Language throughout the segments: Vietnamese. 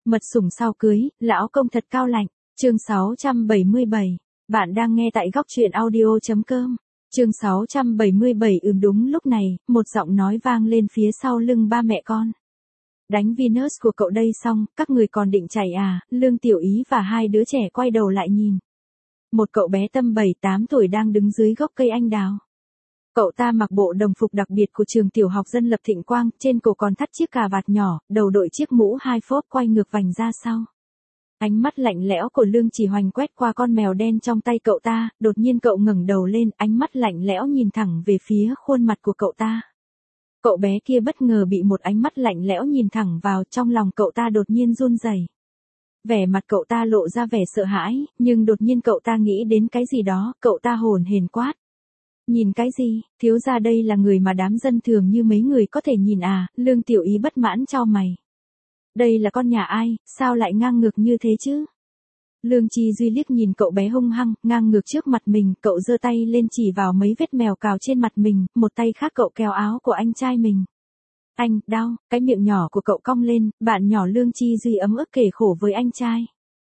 Mật sủng sau cưới, lão công thật cao lạnh. Chương 677. Bạn đang nghe tại góc truyện audio.com. Chương 677. Đúng lúc này, một giọng nói vang lên phía sau lưng ba mẹ con. Đánh Venus của cậu đây xong, các người còn định chạy à? Lương Tiểu Ý và hai đứa trẻ quay đầu lại nhìn. Một cậu bé tầm 7-8 tuổi đang đứng dưới gốc cây anh đào. Cậu ta mặc bộ đồng phục đặc biệt của trường tiểu học dân lập Thịnh Quang, trên cổ còn thắt chiếc cà vạt nhỏ, đầu đội chiếc mũ hai phốp quay ngược vành ra sau. Ánh mắt lạnh lẽo của Lương Chỉ Hoành quét qua con mèo đen trong tay cậu ta, đột nhiên cậu ngẩng đầu lên, ánh mắt lạnh lẽo nhìn thẳng về phía khuôn mặt của cậu ta. Cậu bé kia bất ngờ bị một ánh mắt lạnh lẽo nhìn thẳng vào, trong lòng cậu ta đột nhiên run rẩy. Vẻ mặt cậu ta lộ ra vẻ sợ hãi, nhưng đột nhiên cậu ta nghĩ đến cái gì đó, cậu ta hồn hển quát. Nhìn cái gì, thiếu gia đây là người mà đám dân thường như mấy người có thể nhìn à? Lương Tiểu Ý bất mãn chau mày. Đây là con nhà ai, sao lại ngang ngược như thế chứ? Lương Chi Duy liếc nhìn cậu bé hung hăng, ngang ngược trước mặt mình, cậu giơ tay lên chỉ vào mấy vết mèo cào trên mặt mình, một tay khác cậu kéo áo của anh trai mình. Anh, đau, cái miệng nhỏ của cậu cong lên, bạn nhỏ Lương Chi Duy ấm ức kể khổ với anh trai.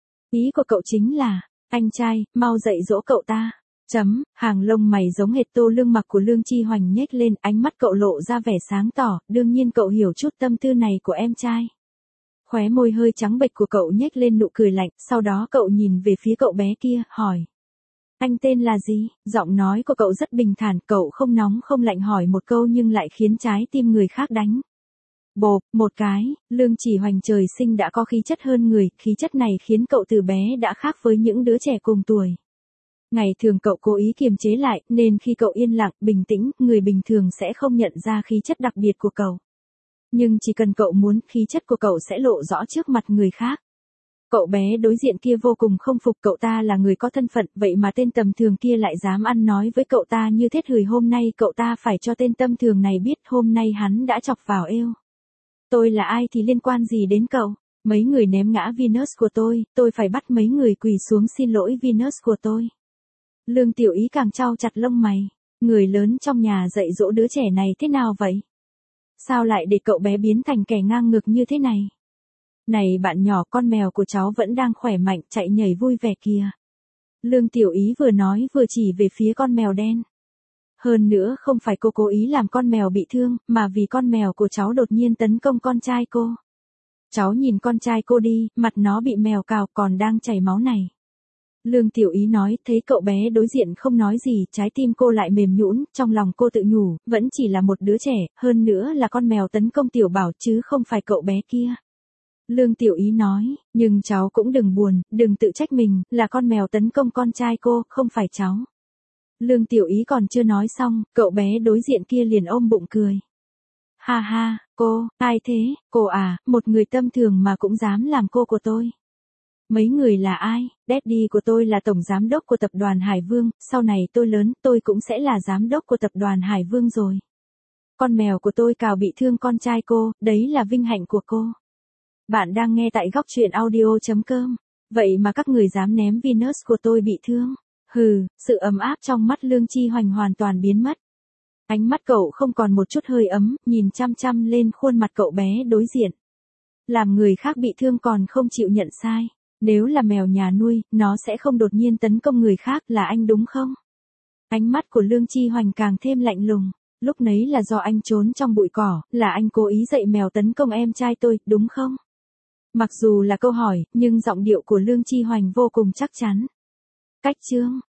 Ý của cậu chính là, anh trai, mau dạy dỗ cậu ta. Hàng lông mày giống hệt tô lương mặc của Lương Chi Hoành nhếch lên, ánh mắt cậu lộ ra vẻ sáng tỏ, đương nhiên cậu hiểu chút tâm tư này của em trai. Khóe môi hơi trắng bệch của cậu nhếch lên nụ cười lạnh, sau đó cậu nhìn về phía cậu bé kia, hỏi. Anh tên là gì? Giọng nói của cậu rất bình thản, cậu không nóng không lạnh hỏi một câu nhưng lại khiến trái tim người khác đánh. Bộp, một cái, Lương Chỉ Hoành trời sinh đã có khí chất hơn người, khí chất này khiến cậu từ bé đã khác với những đứa trẻ cùng tuổi. Ngày thường cậu cố ý kiềm chế lại, nên khi cậu yên lặng, bình tĩnh, người bình thường sẽ không nhận ra khí chất đặc biệt của cậu. Nhưng chỉ cần cậu muốn, khí chất của cậu sẽ lộ rõ trước mặt người khác. Cậu bé đối diện kia vô cùng không phục, cậu ta là người có thân phận, vậy mà tên tầm thường kia lại dám ăn nói với cậu ta như thế. Hôm nay cậu ta phải cho tên tầm thường này biết hôm nay hắn đã chọc vào eo. Tôi là ai thì liên quan gì đến cậu? Mấy người ném ngã Venus của tôi phải bắt mấy người quỳ xuống xin lỗi Venus của tôi. Lương Tiểu Ý càng chau chặt lông mày. Người lớn trong nhà dạy dỗ đứa trẻ này thế nào vậy? Sao lại để cậu bé biến thành kẻ ngang ngược như thế này? Này bạn nhỏ, con mèo của cháu vẫn đang khỏe mạnh, chạy nhảy vui vẻ kìa. Lương Tiểu Ý vừa nói vừa chỉ về phía con mèo đen. Hơn nữa không phải cô cố ý làm con mèo bị thương, mà vì con mèo của cháu đột nhiên tấn công con trai cô. Cháu nhìn con trai cô đi, mặt nó bị mèo cào còn đang chảy máu này. Lương Tiểu Ý nói, thấy cậu bé đối diện không nói gì, trái tim cô lại mềm nhũn, trong lòng cô tự nhủ, vẫn chỉ là một đứa trẻ, hơn nữa là con mèo tấn công Tiểu Bảo chứ không phải cậu bé kia. Lương Tiểu Ý nói, nhưng cháu cũng đừng buồn, đừng tự trách mình, là con mèo tấn công con trai cô, không phải cháu. Lương Tiểu Ý còn chưa nói xong, cậu bé đối diện kia liền ôm bụng cười. Ha ha, cô, ai thế, cô à, một người tầm thường mà cũng dám làm cô của tôi. Mấy người là ai? Daddy của tôi là tổng giám đốc của tập đoàn Hải Vương, sau này tôi lớn, tôi cũng sẽ là giám đốc của tập đoàn Hải Vương rồi. Con mèo của tôi cào bị thương con trai cô, đấy là vinh hạnh của cô. Bạn đang nghe tại góc truyện audio.com. Vậy mà các người dám ném Venus của tôi bị thương. Hừ, sự ấm áp trong mắt Lương Chi Hoành hoàn toàn biến mất. Ánh mắt cậu không còn một chút hơi ấm, nhìn chăm chăm lên khuôn mặt cậu bé đối diện. Làm người khác bị thương còn không chịu nhận sai. Nếu là mèo nhà nuôi, nó sẽ không đột nhiên tấn công người khác, là anh đúng không? Ánh mắt của Lương Chi Hoành càng thêm lạnh lùng. Lúc nấy là do anh trốn trong bụi cỏ, là anh cố ý dạy mèo tấn công em trai tôi, đúng không? Mặc dù là câu hỏi, nhưng giọng điệu của Lương Chi Hoành vô cùng chắc chắn. Cách chương,